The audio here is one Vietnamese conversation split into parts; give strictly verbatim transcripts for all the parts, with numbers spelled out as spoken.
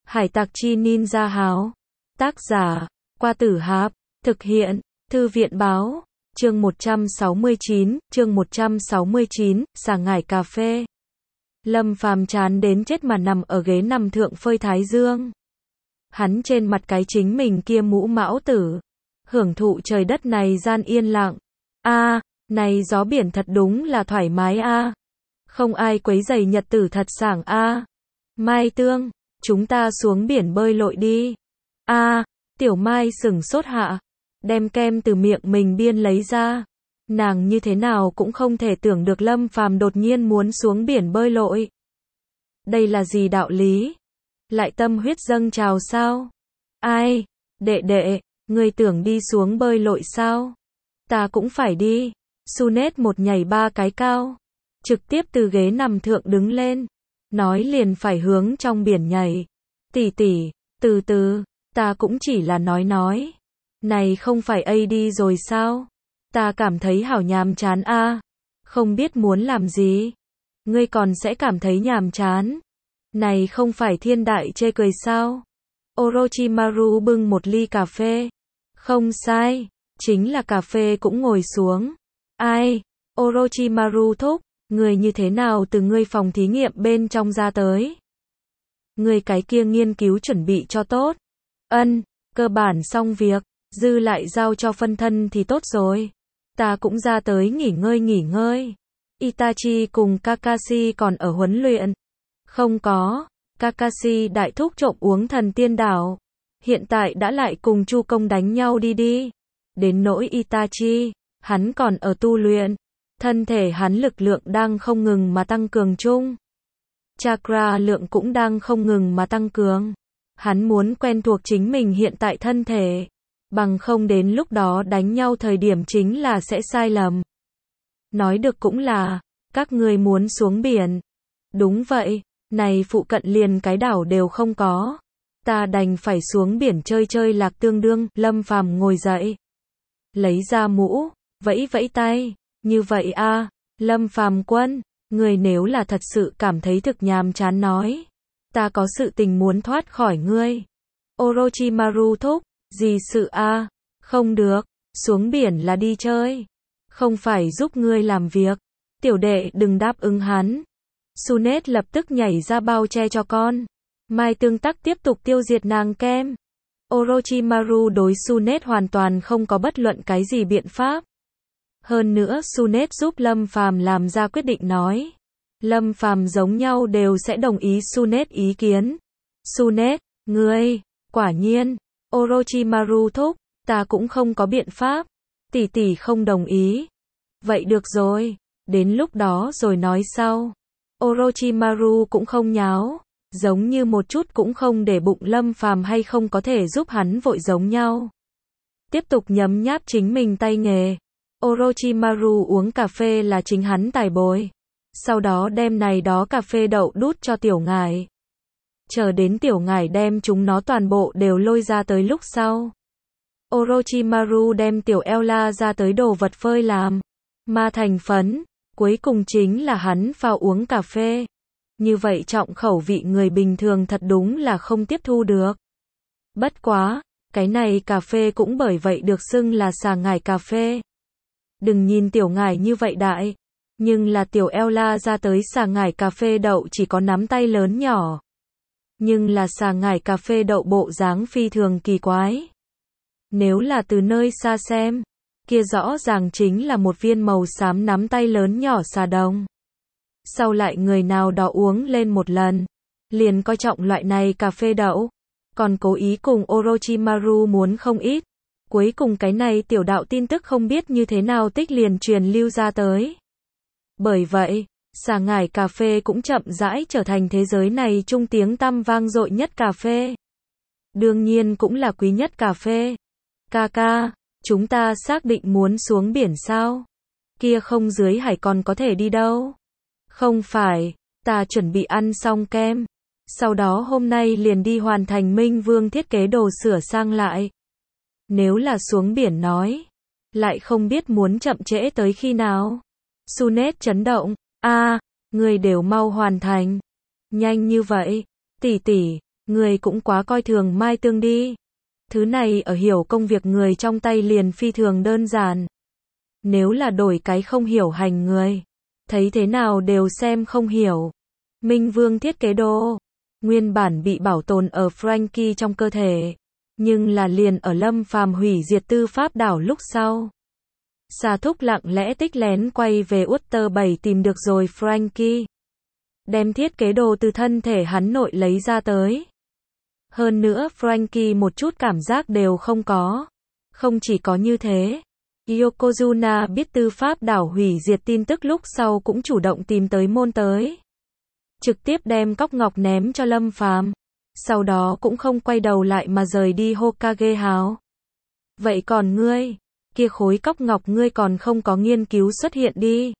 Hải tặc chi ninja háo. Tác giả, Qua Tử Hạp. Thực hiện, Thư viện báo. Chương một trăm sáu mươi chín, chương một trăm sáu mươi chín, xà ngải cà phê. Lâm Phàm chán đến chết mà nằm ở ghế nằm thượng phơi thái dương. Hắn trên mặt cái chính mình kia mũ mão tử, hưởng thụ trời đất này gian yên lặng. A, à, này gió biển thật đúng là thoải mái a. À. Không ai quấy rầy nhật tử thật sảng a. À. Mai Tương, chúng ta xuống biển bơi lội đi. A, à, Tiểu Mai sửng sốt hạ, đem kem từ miệng mình biên lấy ra. Nàng như thế nào cũng không thể tưởng được Lâm Phàm đột nhiên muốn xuống biển bơi lội. Đây là gì đạo lý? Lại tâm huyết dâng trào sao? Ai? Đệ đệ, ngươi tưởng đi xuống bơi lội sao? Ta cũng phải đi. Sunet một nhảy ba cái cao, trực tiếp từ ghế nằm thượng đứng lên, nói liền phải hướng trong biển nhảy. Tỷ tỷ, từ từ, ta cũng chỉ là nói nói. Này không phải A đi rồi sao? Ta cảm thấy hảo nhàm chán a, à. Không biết muốn làm gì. Ngươi còn sẽ cảm thấy nhàm chán. Này không phải thiên đại chê cười sao? Orochimaru bưng một ly cà phê. Không sai, chính là cà phê cũng ngồi xuống. Ai? Orochimaru thúc, người như thế nào từ ngươi phòng thí nghiệm bên trong ra tới? Người cái kia nghiên cứu chuẩn bị cho tốt. Ân, cơ bản xong việc, dư lại giao cho phân thân thì tốt rồi. Ta cũng ra tới nghỉ ngơi nghỉ ngơi. Itachi cùng Kakashi còn ở huấn luyện. Không có, Kakashi đại thúc trộm uống thần tiên đảo. Hiện tại đã lại cùng Chu Công đánh nhau đi đi. Đến nỗi Itachi, hắn còn ở tu luyện. Thân thể hắn lực lượng đang không ngừng mà tăng cường chung. Chakra lượng cũng đang không ngừng mà tăng cường. Hắn muốn quen thuộc chính mình hiện tại thân thể. Bằng không đến lúc đó đánh nhau thời điểm chính là sẽ sai lầm. Nói được cũng là, các người muốn xuống biển. Đúng vậy, này phụ cận liền cái đảo đều không có. Ta đành phải xuống biển chơi chơi lạc tương đương. Lâm Phàm ngồi dậy, lấy ra mũ, vẫy vẫy tay. Như vậy a, à, Lâm Phàm quân, người nếu là thật sự cảm thấy thực nhàm chán nói. Ta có sự tình muốn thoát khỏi ngươi. Orochimaru thúc, gì sự a? À? Không được, xuống biển là đi chơi, không phải giúp ngươi làm việc. Tiểu đệ đừng đáp ứng hắn. Sunet lập tức nhảy ra bao che cho con. Mai Tương Tắc tiếp tục tiêu diệt nàng kem. Orochimaru đối Sunet hoàn toàn không có bất luận cái gì biện pháp. Hơn nữa Sunet giúp Lâm Phàm làm ra quyết định nói. Lâm Phàm giống nhau đều sẽ đồng ý Sunet ý kiến. Sunet, ngươi, quả nhiên. Orochimaru thúc, ta cũng không có biện pháp. Tỷ tỷ không đồng ý. Vậy được rồi, đến lúc đó rồi nói sau. Orochimaru cũng không nháo, giống như một chút cũng không để bụng Lâm Phàm hay không có thể giúp hắn vội giống nhau. Tiếp tục nhấm nháp chính mình tay nghề. Orochimaru uống cà phê là chính hắn tài bồi. Sau đó đem này đó cà phê đậu đút cho Tiểu Ngải. Chờ đến Tiểu Ngải đem chúng nó toàn bộ đều lôi ra tới lúc sau. Orochimaru đem Tiểu Ella ra tới đồ vật phơi làm. Ma thành phấn. Cuối cùng chính là hắn pha uống cà phê. Như vậy trọng khẩu vị người bình thường thật đúng là không tiếp thu được. Bất quá, cái này cà phê cũng bởi vậy được xưng là xà ngải cà phê. Đừng nhìn Tiểu Ngải như vậy đại. Nhưng là Tiểu Ella ra tới xà ngải cà phê đậu chỉ có nắm tay lớn nhỏ. Nhưng là xà ngải cà phê đậu bộ dáng phi thường kỳ quái. Nếu là từ nơi xa xem, kia rõ ràng chính là một viên màu xám nắm tay lớn nhỏ xà đồng. Sau lại người nào đó uống lên một lần, liền coi trọng loại này cà phê đậu, còn cố ý cùng Orochimaru muốn không ít. Cuối cùng cái này tiểu đạo tin tức không biết như thế nào tích liền truyền lưu ra tới. Bởi vậy, xà ngải cà phê cũng chậm rãi trở thành thế giới này trung tiếng tăm vang dội nhất cà phê. Đương nhiên cũng là quý nhất cà phê. Ca ca, chúng ta xác định muốn xuống biển sao? Kia không dưới hải còn có thể đi đâu? Không phải, ta chuẩn bị ăn xong kem. Sau đó hôm nay liền đi hoàn thành Minh Vương thiết kế đồ sửa sang lại. Nếu là xuống biển nói, lại không biết muốn chậm trễ tới khi nào. Sunet chấn động, a, à, người đều mau hoàn thành. Nhanh như vậy, tỷ tỷ, Người cũng quá coi thường Mai Tương đi. Thứ này ở hiểu công việc người trong tay liền phi thường đơn giản. Nếu là đổi cái không hiểu hành người, thấy thế nào đều xem không hiểu. Minh Vương thiết kế đồ, nguyên bản bị bảo tồn ở Franky trong cơ thể, nhưng là liền ở Lâm Phàm hủy diệt tư pháp đảo lúc sau. Sa Thúc lặng lẽ tích lén quay về Utter bảy tìm được rồi Franky. Đem thiết kế đồ từ thân thể hắn nội lấy ra tới. Hơn nữa Franky một chút cảm giác đều không có. Không chỉ có như thế, Yokozuna biết tư pháp đảo hủy diệt tin tức lúc sau cũng chủ động tìm tới môn tới. Trực tiếp đem cốc ngọc ném cho Lâm Phàm. Sau đó cũng không quay đầu lại mà rời đi Hokage House. Vậy còn ngươi, kia khối cốc ngọc ngươi còn không có nghiên cứu xuất hiện đi.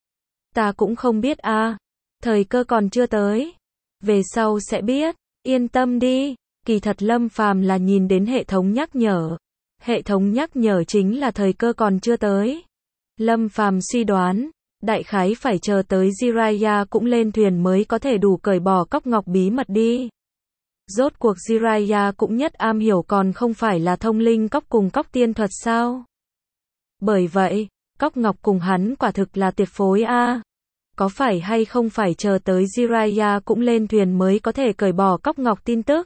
Ta cũng không biết a, à. Thời cơ còn chưa tới. Về sau sẽ biết, yên tâm đi. Kỳ thật Lâm Phàm là nhìn đến hệ thống nhắc nhở. Hệ thống nhắc nhở chính là thời cơ còn chưa tới. Lâm Phàm suy đoán, đại khái phải chờ tới Jiraiya cũng lên thuyền mới có thể đủ cởi bỏ cốc ngọc bí mật đi. Rốt cuộc Jiraiya cũng nhất am hiểu còn không phải là thông linh cốc cùng cốc tiên thuật sao? Bởi vậy, cốc ngọc cùng hắn quả thực là tuyệt phối a. À. Có phải hay không phải chờ tới Jiraiya cũng lên thuyền mới có thể cởi bỏ cốc ngọc tin tức?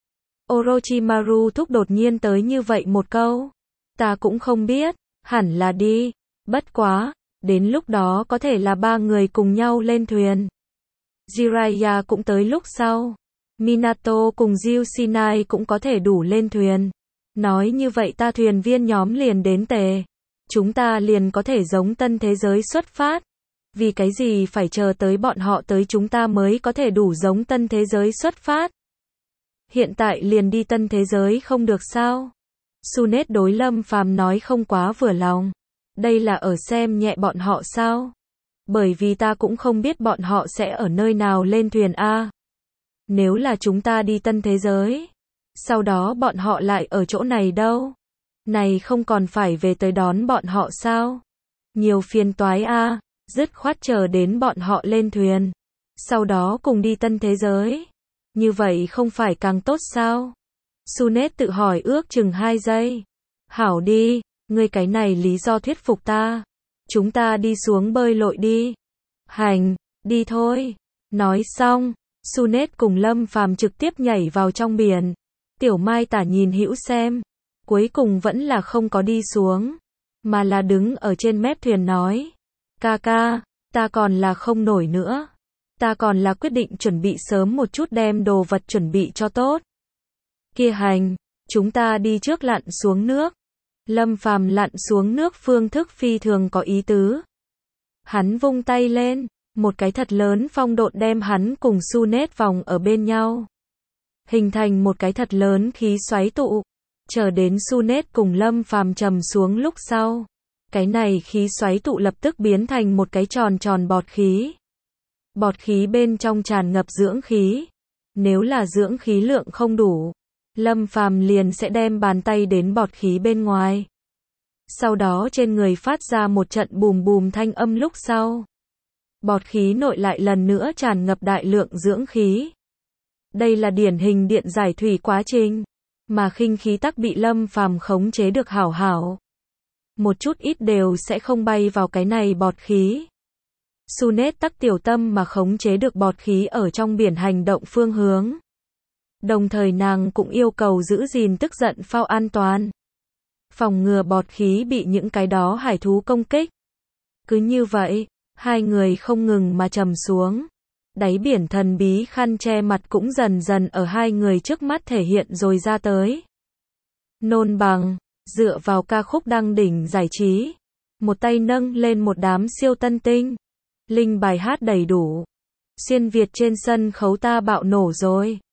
Orochimaru thúc đột nhiên tới như vậy một câu. Ta cũng không biết, hẳn là đi. Bất quá, đến lúc đó có thể là ba người cùng nhau lên thuyền. Jiraiya cũng tới lúc sau. Minato cùng Jushinai cũng có thể đủ lên thuyền. Nói như vậy ta thuyền viên nhóm liền đến tề. Chúng ta liền có thể giống tân thế giới xuất phát. Vì cái gì phải chờ tới bọn họ tới chúng ta mới có thể đủ giống tân thế giới xuất phát? Hiện tại liền đi tân thế giới không được sao? Sunet đối Lâm Phàm nói không quá vừa lòng. Đây là ở xem nhẹ bọn họ sao? Bởi vì ta cũng không biết bọn họ sẽ ở nơi nào lên thuyền a. Nếu là chúng ta đi tân thế giới, sau đó bọn họ lại ở chỗ này đâu? Này không còn phải về tới đón bọn họ sao? Nhiều phiền toái a, dứt khoát chờ đến bọn họ lên thuyền, sau đó cùng đi tân thế giới. Như vậy không phải càng tốt sao? Sunet tự hỏi ước chừng hai giây. Hảo đi, ngươi cái này lý do thuyết phục ta. Chúng ta đi xuống bơi lội đi. Hành, đi thôi. Nói xong, Sunet cùng Lâm Phàm trực tiếp nhảy vào trong biển. Tiểu Mai Tả nhìn hữu xem, cuối cùng vẫn là không có đi xuống, mà là đứng ở trên mép thuyền nói. Ca ca, ta còn là không nổi nữa. Ta còn là quyết định chuẩn bị sớm một chút đem đồ vật chuẩn bị cho tốt. Kia hành, chúng ta đi trước lặn xuống nước. Lâm Phàm lặn xuống nước phương thức phi thường có ý tứ. Hắn vung tay lên, một cái thật lớn phong độn đem hắn cùng Sunet vòng ở bên nhau. Hình thành một cái thật lớn khí xoáy tụ. Chờ đến Sunet cùng Lâm Phàm trầm xuống lúc sau. Cái này khí xoáy tụ lập tức biến thành một cái tròn tròn bọt khí. Bọt khí bên trong tràn ngập dưỡng khí. Nếu là dưỡng khí lượng không đủ, Lâm Phàm liền sẽ đem bàn tay đến bọt khí bên ngoài. Sau đó trên người phát ra một trận bùm bùm thanh âm lúc sau. Bọt khí nội lại lần nữa tràn ngập đại lượng dưỡng khí. Đây là điển hình điện giải thủy quá trình, mà khinh khí tắc bị Lâm Phàm khống chế được hảo hảo. Một chút ít đều sẽ không bay vào cái này bọt khí. Sunet tắc tiểu tâm mà khống chế được bọt khí ở trong biển hành động phương hướng. Đồng thời nàng cũng yêu cầu giữ gìn tức giận phao an toàn. Phòng ngừa bọt khí bị những cái đó hải thú công kích. Cứ như vậy, hai người không ngừng mà trầm xuống. Đáy biển thần bí khăn che mặt cũng dần dần ở hai người trước mắt thể hiện rồi ra tới. Nôn bằng, dựa vào ca khúc đăng đỉnh giải trí. Một tay nâng lên một đám siêu tân tinh. Linh bài hát đầy đủ. Xuyên Việt trên sân khấu ta bạo nổ rồi.